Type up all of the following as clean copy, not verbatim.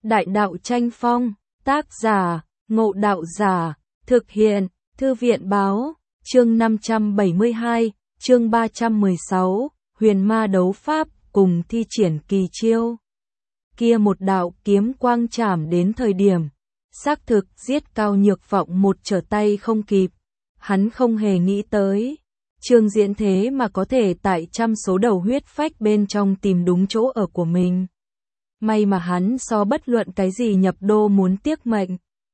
Đại đạo tranh phong, tác giả, Ngộ Đạo Giả, thực hiện, Thư viện báo, chương 572, chương 316, huyền ma đấu pháp, cùng thi triển kỳ chiêu. Kia một đạo kiếm quang chảm đến thời điểm, xác thực giết Cao Nhược Vọng một trở tay không kịp. Hắn không hề nghĩ tới, Trương Diễn thế mà có thể tại trăm số đầu huyết phách bên trong tìm đúng chỗ ở của mình. May mà hắn so bất luận cái gì nhập đô muốn tiếc mệnh.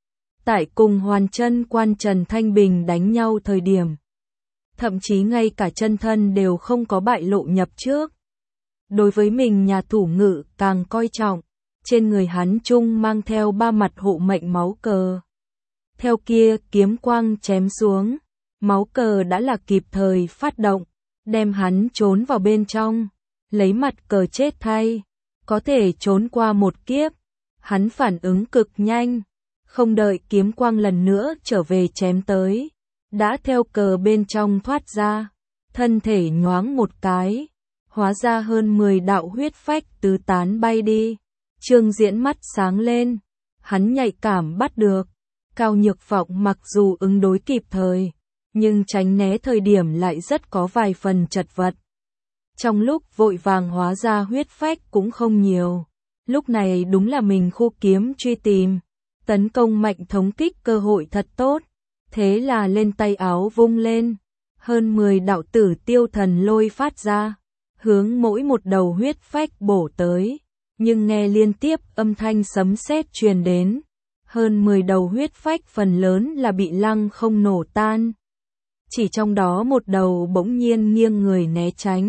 Tại cùng Hoàn Chân Quan Trần Thanh Bình đánh nhau thời điểm, thậm chí ngay cả chân thân đều không có bại lộ nhập trước. Đối với mình nhà thủ ngự càng coi trọng, trên người hắn chung mang theo 3 mặt hộ mệnh máu cờ. Theo kia kiếm quang chém xuống, máu cờ đã là kịp thời phát động, đem hắn trốn vào bên trong, lấy mặt cờ chết thay, có thể trốn qua một kiếp. Hắn phản ứng cực nhanh, không đợi kiếm quang lần nữa trở về chém tới, đã theo cờ bên trong thoát ra, thân thể nhoáng một cái, hóa ra hơn 10 đạo huyết phách tứ tán bay đi. Trương Diễn mắt sáng lên, hắn nhạy cảm bắt được, Cao Nhược Vọng mặc dù ứng đối kịp thời, nhưng tránh né thời điểm lại rất có vài phần chật vật. Trong lúc vội vàng hóa ra huyết phách cũng không nhiều, lúc này đúng là mình khu kiếm truy tìm, tấn công mạnh thống kích cơ hội thật tốt, thế là lên tay áo vung lên, hơn 10 đạo tử tiêu thần lôi phát ra, hướng mỗi một đầu huyết phách bổ tới, nhưng nghe liên tiếp âm thanh sấm sét truyền đến, hơn 10 đầu huyết phách phần lớn là bị lăng không nổ tan. Chỉ trong đó một đầu bỗng nhiên nghiêng người né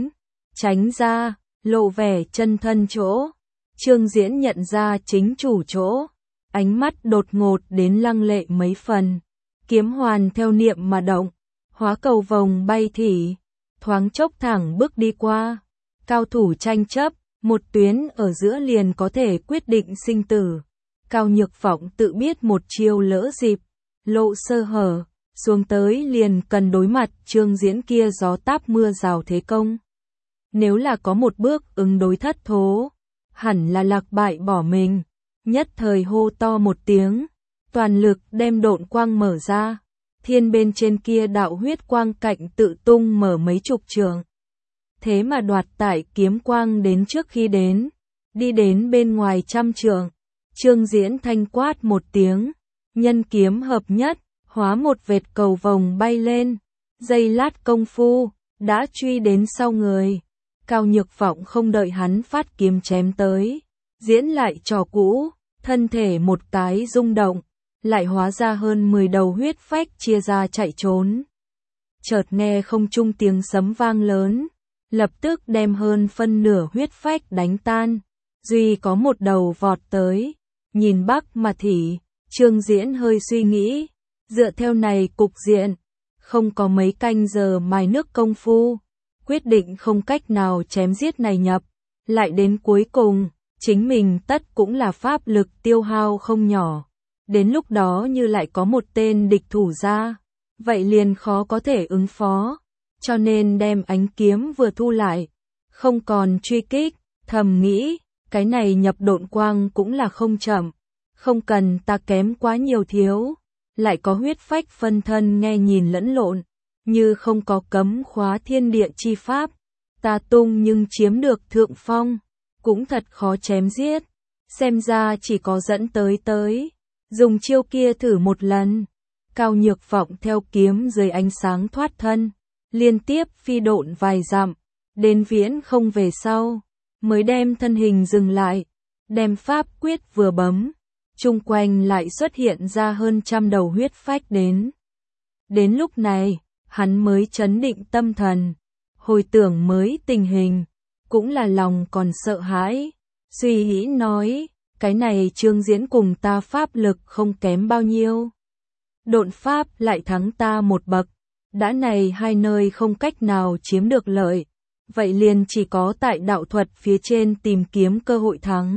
tránh ra, lộ vẻ chân thân chỗ. Trương Diễn nhận ra chính chủ chỗ, ánh mắt đột ngột đến lăng lệ mấy phần, kiếm hoàn theo niệm mà động, hóa cầu vồng bay thỉ, thoáng chốc thẳng bước đi qua. Cao thủ tranh chấp, một tuyến ở giữa liền có thể quyết định sinh tử. Cao Nhược Vọng tự biết một chiêu lỡ dịp, lộ sơ hở, xuống tới liền cần đối mặt Trương Diễn kia gió táp mưa rào thế công. Nếu là có một bước ứng đối thất thố, hẳn là lạc bại bỏ mình. Nhất thời hô to một tiếng, toàn lực đem độn quang mở ra, thiên bên trên kia đạo huyết quang cạnh tự tung mở mấy chục trường. Thế mà đoạt tại kiếm quang đến trước khi đến, đi đến bên ngoài trăm trường. Trương Diễn thanh quát một tiếng, nhân kiếm hợp nhất, hóa một vệt cầu vồng bay lên, giây lát công phu, đã truy đến sau người. Cao Nhược Vọng không đợi hắn phát kiếm chém tới, diễn lại trò cũ, thân thể một cái rung động, lại hóa ra hơn 10 đầu huyết phách chia ra chạy trốn. Chợt nghe không trung tiếng sấm vang lớn, lập tức đem hơn phân nửa huyết phách đánh tan, duy có một đầu vọt tới, nhìn Bắc mà thỉ. Trương Diễn hơi suy nghĩ, dựa theo này cục diện, không có mấy canh giờ mài nước công phu, quyết định không cách nào chém giết này nhập, lại đến cuối cùng, chính mình tất cũng là pháp lực tiêu hao không nhỏ. Đến lúc đó như lại có một tên địch thủ ra, vậy liền khó có thể ứng phó, cho nên đem ánh kiếm vừa thu lại, không còn truy kích, thầm nghĩ, cái này nhập độn quang cũng là không chậm, không cần ta kém quá nhiều thiếu, lại có huyết phách phân thân nghe nhìn lẫn lộn, như không có cấm khóa thiên địa chi pháp, ta tung nhưng chiếm được thượng phong, cũng thật khó chém giết, xem ra chỉ có dẫn tới, dùng chiêu kia thử một lần. Cao Nhược Vọng theo kiếm dưới ánh sáng thoát thân, liên tiếp phi độn vài dặm, đến viễn không về sau, mới đem thân hình dừng lại, đem pháp quyết vừa bấm, chung quanh lại xuất hiện ra hơn trăm đầu huyết phách đến. Đến lúc này, hắn mới trấn định tâm thần, hồi tưởng mới tình hình, cũng là lòng còn sợ hãi, suy nghĩ nói, cái này Trương Diễn cùng ta pháp lực không kém bao nhiêu. Độn pháp lại thắng ta một bậc, đã này hai nơi không cách nào chiếm được lợi, vậy liền chỉ có tại đạo thuật phía trên tìm kiếm cơ hội thắng.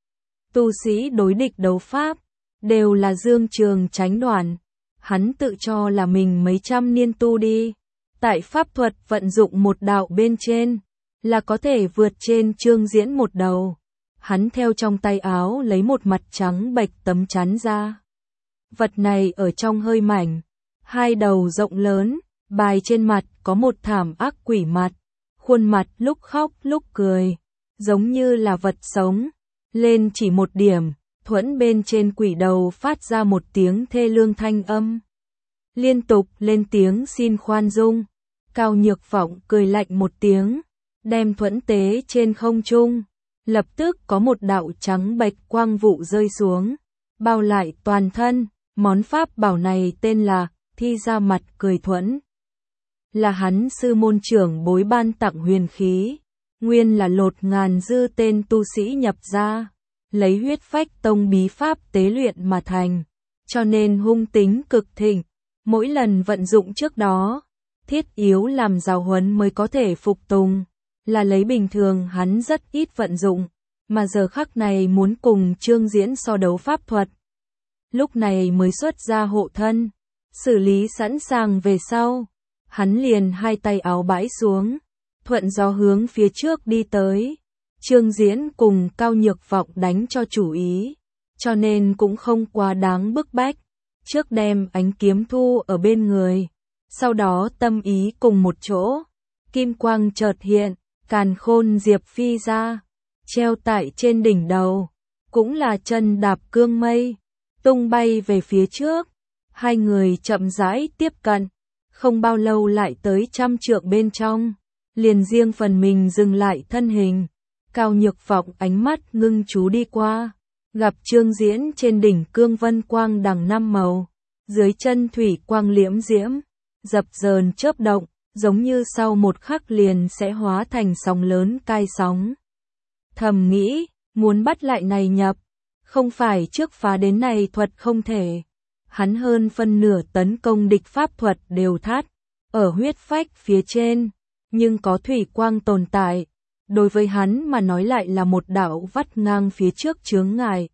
Tu sĩ đối địch đấu pháp, đều là dương trường tránh đoạn, hắn tự cho là mình mấy trăm niên tu đi, tại pháp thuật vận dụng một đạo bên trên, là có thể vượt trên Trương Diễn một đầu. hắn theo trong tay áo lấy một mặt trắng bệch tấm chắn ra. Vật này ở trong hơi mảnh, hai đầu rộng lớn, bài trên mặt có một thảm ác quỷ mặt, khuôn mặt lúc khóc lúc cười, giống như là vật sống. Lên chỉ một điểm, thuẫn bên trên quỷ đầu phát ra một tiếng thê lương thanh âm. Liên tục lên tiếng xin khoan dung. Cao Nhược Vọng cười lạnh một tiếng, đem thuẫn tế trên không trung. Lập tức có một đạo trắng bệch quang vụ rơi xuống, bao lại toàn thân. Món pháp bảo này tên là Thi Ra Mặt Cười Thuẫn. Là hắn sư môn trưởng bối ban tặng huyền khí, nguyên là lột ngàn dư tên tu sĩ nhập ra, lấy huyết phách tông bí pháp tế luyện mà thành, cho nên hung tính cực thịnh. Mỗi lần vận dụng trước đó, thiết yếu làm giáo huấn mới có thể phục tùng, là lấy bình thường hắn rất ít vận dụng, mà giờ khắc này muốn cùng Trương Diễn so đấu pháp thuật. Lúc này mới xuất ra hộ thân, xử lý sẵn sàng về sau, hắn liền hai tay áo bãi xuống, thuận gió hướng phía trước đi tới. Trương Diễn cùng Cao Nhược Vọng đánh cho chủ ý, cho nên cũng không quá đáng bức bách, trước đem ánh kiếm thu ở bên người, sau đó tâm ý cùng một chỗ, kim quang chợt hiện, càn khôn diệp phi ra, treo tại trên đỉnh đầu, cũng là chân đạp cương mây, tung bay về phía trước. Hai người chậm rãi tiếp cận, không bao lâu lại tới 100 trượng bên trong, liền riêng phần mình dừng lại thân hình. Cao Nhược Vọng ánh mắt ngưng chú đi qua, gặp Trương Diễn trên đỉnh cương vân quang đằng 5 màu, dưới chân thủy quang liễm diễm, dập dờn chớp động, giống như sau một khắc liền sẽ hóa thành sóng lớn cai sóng. Thầm nghĩ, muốn bắt lại này nhập, không phải trước phá đến này thuật không thể. Hắn hơn phân nửa tấn công địch pháp thuật đều thắt ở huyết phách phía trên, nhưng có thủy quang tồn tại, đối với hắn mà nói lại là một đạo vắt ngang phía trước chướng ngại.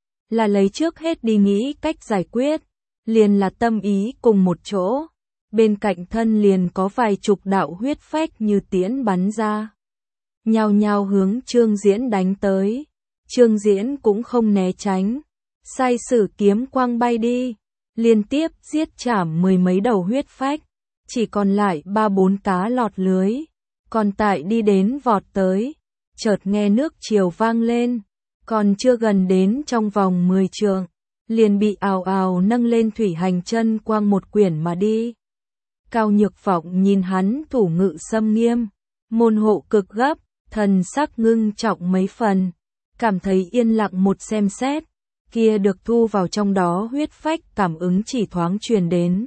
Là lấy trước hết đi nghĩ cách giải quyết, liền là tâm ý cùng một chỗ, bên cạnh thân liền có vài chục đạo huyết phách như tiễn bắn ra, nhao nhao hướng Trương Diễn đánh tới. Trương Diễn cũng không né tránh, sai sử kiếm quang bay đi, liên tiếp giết chảm 10 mấy đầu huyết phách, chỉ còn lại 3-4 cá lọt lưới. Còn tại đi đến vọt tới, chợt nghe nước triều vang lên, còn chưa gần đến trong vòng 10 trượng, liền bị ào ào nâng lên thủy hành chân quang một quyển mà đi. Cao Nhược Vọng nhìn hắn thủ ngự xâm nghiêm, môn hộ cực gấp, thần sắc ngưng trọng mấy phần, cảm thấy yên lặng một xem xét, kia được thu vào trong đó huyết phách cảm ứng chỉ thoáng truyền đến.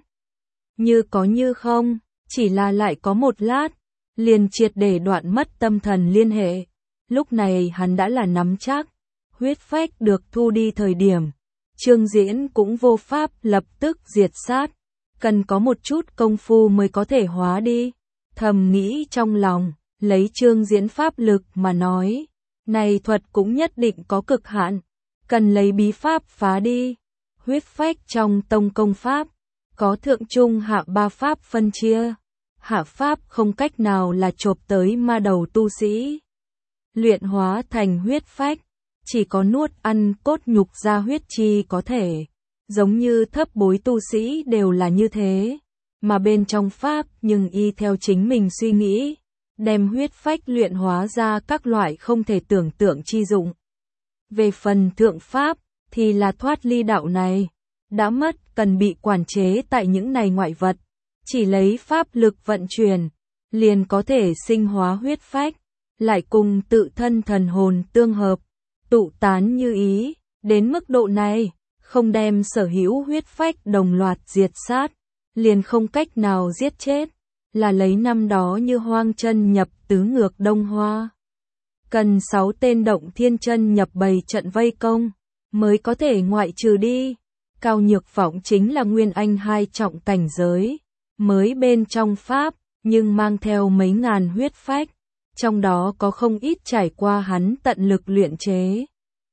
Như có như không, chỉ là lại có một lát, liền triệt để đoạn mất tâm thần liên hệ. Lúc này hắn đã là nắm chắc, huyết phách được thu đi thời điểm, Trương Diễn cũng vô pháp lập tức diệt sát, cần có một chút công phu mới có thể hóa đi. Thầm nghĩ trong lòng, lấy Trương Diễn pháp lực mà nói, này thuật cũng nhất định có cực hạn, cần lấy bí pháp phá đi. Huyết phách trong tông công pháp, có thượng trung hạ 3 pháp phân chia. Hạ pháp không cách nào là chộp tới ma đầu tu sĩ, luyện hóa thành huyết phách, chỉ có nuốt ăn cốt nhục ra huyết chi có thể, giống như thấp bối tu sĩ đều là như thế, mà bên trong pháp nhưng y theo chính mình suy nghĩ, đem huyết phách luyện hóa ra các loại không thể tưởng tượng chi dụng. Về phần thượng pháp, thì là thoát ly đạo này, đã mất cần bị quản chế tại những này ngoại vật. Chỉ lấy pháp lực vận chuyển, liền có thể sinh hóa huyết phách, lại cùng tự thân thần hồn tương hợp, tụ tán như ý. Đến mức độ này, không đem sở hữu huyết phách đồng loạt diệt sát, liền không cách nào giết chết, là lấy năm đó như Hoang Chân nhập tứ ngược Đông Hoa. Cần 6 tên Động Thiên Chân nhập bày trận vây công, mới có thể ngoại trừ đi. Cao Nhược Vọng chính là Nguyên Anh 2 trọng cảnh giới, mới bên trong pháp, nhưng mang theo mấy ngàn huyết phách, trong đó có không ít trải qua hắn tận lực luyện chế.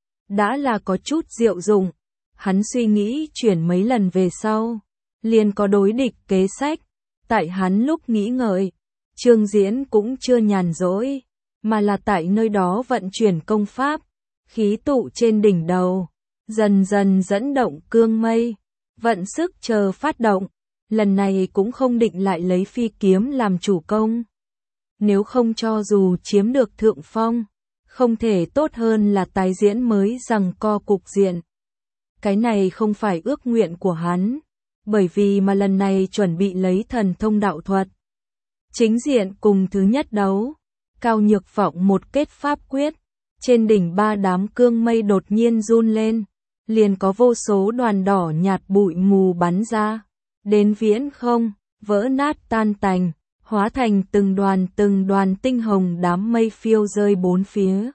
Đã là có chút diệu dụng, hắn suy nghĩ chuyển mấy lần về sau, liền có đối địch kế sách. Tại hắn lúc nghĩ ngợi, Trương Diễn cũng chưa nhàn rỗi, mà là tại nơi đó vận chuyển công pháp, khí tụ trên đỉnh đầu, dần dần dẫn động cương mây, vận sức chờ phát động, lần này cũng không định lại lấy phi kiếm làm chủ công. Nếu không cho dù chiếm được thượng phong, không thể tốt hơn là tái diễn mới giằng co cục diện. Cái này không phải ước nguyện của hắn, bởi vì mà lần này chuẩn bị lấy thần thông đạo thuật. Chính diện cùng thứ nhất đấu, Cao Nhược Vọng một kết pháp quyết, trên đỉnh ba đám cương mây đột nhiên run lên, liền có vô số đoàn đỏ nhạt bụi mù bắn ra, đến viễn không, vỡ nát tan tành, hóa thành từng đoàn tinh hồng đám mây phiêu rơi bốn phía.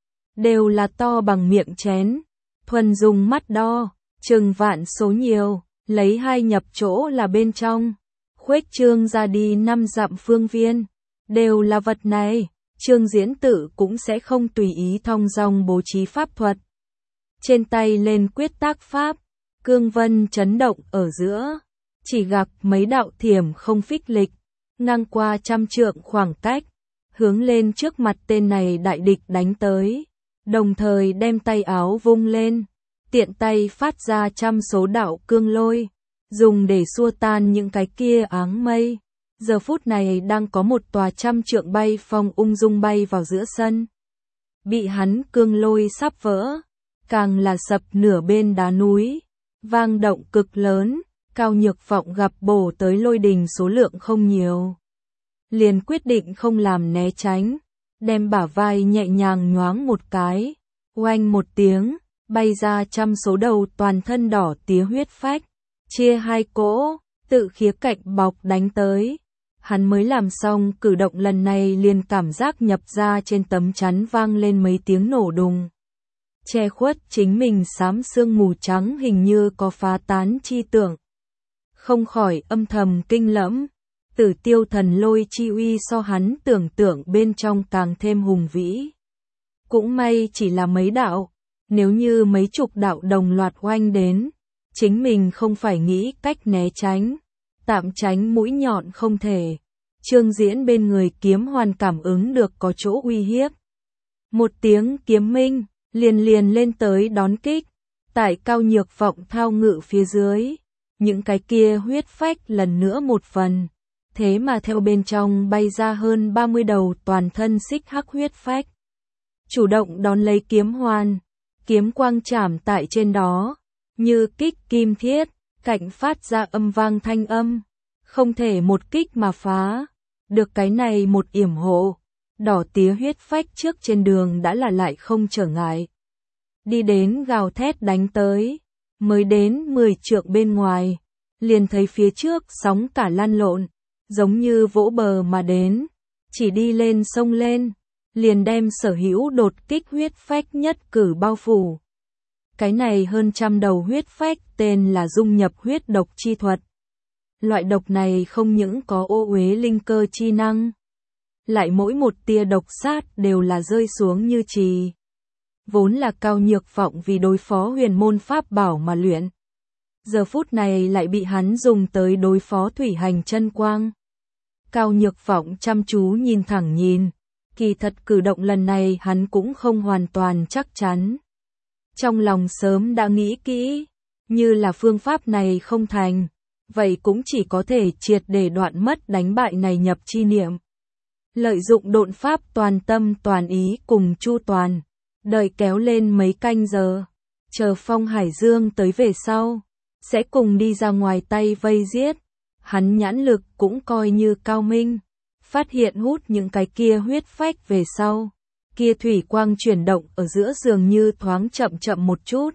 Đều là to bằng miệng chén, thuần dùng mắt đo, chừng vạn số nhiều, lấy hai nhập chỗ là bên trong, khuếch trương ra đi 5 dặm phương viên, đều là vật này, Trương Diễn Tự cũng sẽ không tùy ý thong dong bố trí pháp thuật. Trên tay lên quyết tác pháp, cương vân chấn động ở giữa, chỉ gặp mấy đạo thiểm không phích lịch, ngang qua 100 trượng khoảng cách, hướng lên trước mặt tên này đại địch đánh tới, đồng thời đem tay áo vung lên, tiện tay phát ra 100 số đạo cương lôi, dùng để xua tan những cái kia áng mây. Giờ phút này đang có một tòa 100 trượng bay phong ung dung bay vào giữa sân. Bị hắn cương lôi sắp vỡ, càng là sập nửa bên đá núi, vang động cực lớn, Cao Nhược Vọng gặp bổ tới lôi đình số lượng không nhiều. Liền quyết định không làm né tránh, đem bả vai nhẹ nhàng nhoáng một cái, oanh một tiếng, bay ra 100 số đầu toàn thân đỏ tía huyết phách, chia hai cỗ, tự khía cạnh bọc đánh tới. Hắn mới làm xong cử động lần này liền cảm giác nhập ra trên tấm chắn vang lên mấy tiếng nổ đùng. Che khuất chính mình xám sương mù trắng hình như có phá tán chi tưởng. Không khỏi âm thầm kinh lẫm, Tử Tiêu thần lôi chi uy so hắn tưởng tượng bên trong càng thêm hùng vĩ. Cũng may chỉ là mấy đạo, nếu như mấy chục đạo đồng loạt oanh đến, chính mình không phải nghĩ cách né tránh, tạm tránh mũi nhọn không thể. Trương Diễn bên người kiếm hoàn cảm ứng được có chỗ uy hiếp. Một tiếng kiếm minh, liền lên tới đón kích, tại Cao Nhược Vọng thao ngự phía dưới, những cái kia huyết phách lần nữa một phần, thế mà theo bên trong bay ra hơn 30 đầu toàn thân xích hắc huyết phách. Chủ động đón lấy kiếm hoàn, kiếm quang chạm tại trên đó, như kích kim thiết, cạnh phát ra âm vang thanh âm, không thể một kích mà phá, được cái này một yểm hộ, đỏ tía huyết phách trước trên đường đã là lại không trở ngại. Đi đến gào thét đánh tới, mới đến 10 trượng bên ngoài, liền thấy phía trước sóng cả lăn lộn, giống như vỗ bờ mà đến, chỉ đi lên sông lên, liền đem sở hữu đột kích huyết phách nhất cử bao phủ. Cái này hơn 100 đầu huyết phách tên là dung nhập huyết độc chi thuật. Loại độc này không những có ô uế linh cơ chi năng, lại mỗi một tia độc sát đều là rơi xuống như trì. Vốn là Cao Nhược Vọng vì đối phó huyền môn pháp bảo mà luyện. Giờ phút này lại bị hắn dùng tới đối phó thủy hành chân quang. Cao Nhược Vọng chăm chú nhìn thẳng nhìn, kỳ thật cử động lần này hắn cũng không hoàn toàn chắc chắn. Trong lòng sớm đã nghĩ kỹ, như là phương pháp này không thành, vậy cũng chỉ có thể triệt để đoạn mất đánh bại này nhập chi niệm. Lợi dụng độn pháp toàn tâm toàn ý cùng chu toàn, đợi kéo lên mấy canh giờ, chờ Phong Hải Dương tới về sau, sẽ cùng đi ra ngoài tay vây giết. Hắn nhãn lực cũng coi như cao minh, phát hiện hút những cái kia huyết phách về sau, kia thủy quang chuyển động ở giữa dường như thoáng chậm một chút.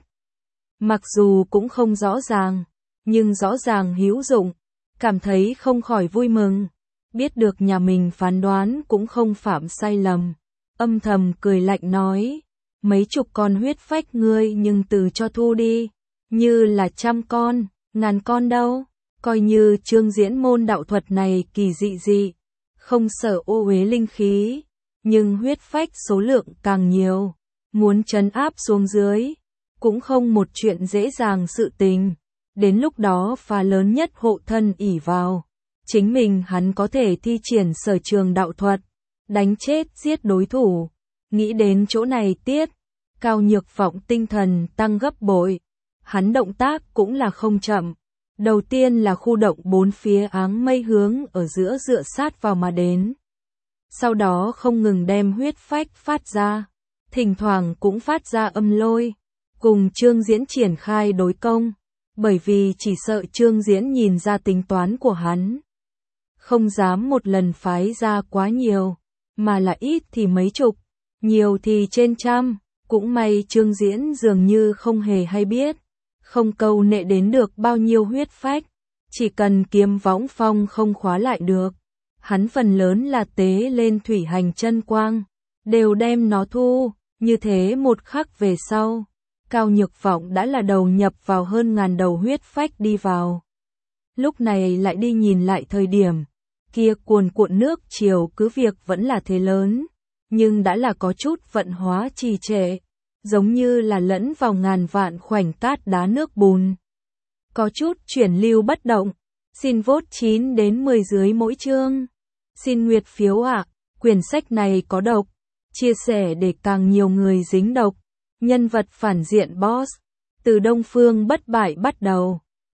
Mặc dù cũng không rõ ràng, nhưng rõ ràng hữu dụng, cảm thấy không khỏi vui mừng, biết được nhà mình phán đoán cũng không phạm sai lầm, âm thầm cười lạnh nói, mấy chục con huyết phách ngươi nhưng từ cho thu đi, như là 100 con, ngàn con đâu, coi như Trương Diễn môn đạo thuật này kỳ dị, không sợ ô uế linh khí, nhưng huyết phách số lượng càng nhiều, muốn trấn áp xuống dưới, cũng không một chuyện dễ dàng sự tình. Đến lúc đó phá lớn nhất hộ thân ỷ vào, chính mình hắn có thể thi triển sở trường đạo thuật, đánh chết giết đối thủ. Nghĩ đến chỗ này tiết, Cao Nhược Vọng tinh thần tăng gấp bội. Hắn động tác cũng là không chậm. Đầu tiên là khu động bốn phía áng mây hướng ở giữa dựa sát vào mà đến. Sau đó không ngừng đem huyết phách phát ra. Thỉnh thoảng cũng phát ra âm lôi. Cùng Trương Diễn triển khai đối công. Bởi vì chỉ sợ Trương Diễn nhìn ra tính toán của hắn. Không dám một lần phái ra quá nhiều. Mà là ít thì mấy chục. Nhiều thì trên trăm. Cũng may Trương Diễn dường như không hề hay biết. Không câu nệ đến được bao nhiêu huyết phách. Chỉ cần kiếm võng phong không khóa lại được. Hắn phần lớn là tế lên thủy hành chân quang. Đều đem nó thu. Như thế một khắc về sau. Cao Nhược Vọng đã là đầu nhập vào hơn ngàn đầu huyết phách đi vào. Lúc này lại đi nhìn lại thời điểm. Kia cuồn cuộn nước chiều cứ việc vẫn là thế lớn. Nhưng đã là có chút vận hóa trì trệ. Giống như là lẫn vào ngàn vạn khoảnh cát đá nước bùn. Có chút chuyển lưu bất động. Xin vote 9 đến 10 dưới mỗi chương. Xin nguyệt phiếu ạ. Quyển sách này có độc. Chia sẻ để càng nhiều người dính độc. Nhân vật phản diện boss. Từ Đông Phương bất bại bắt đầu.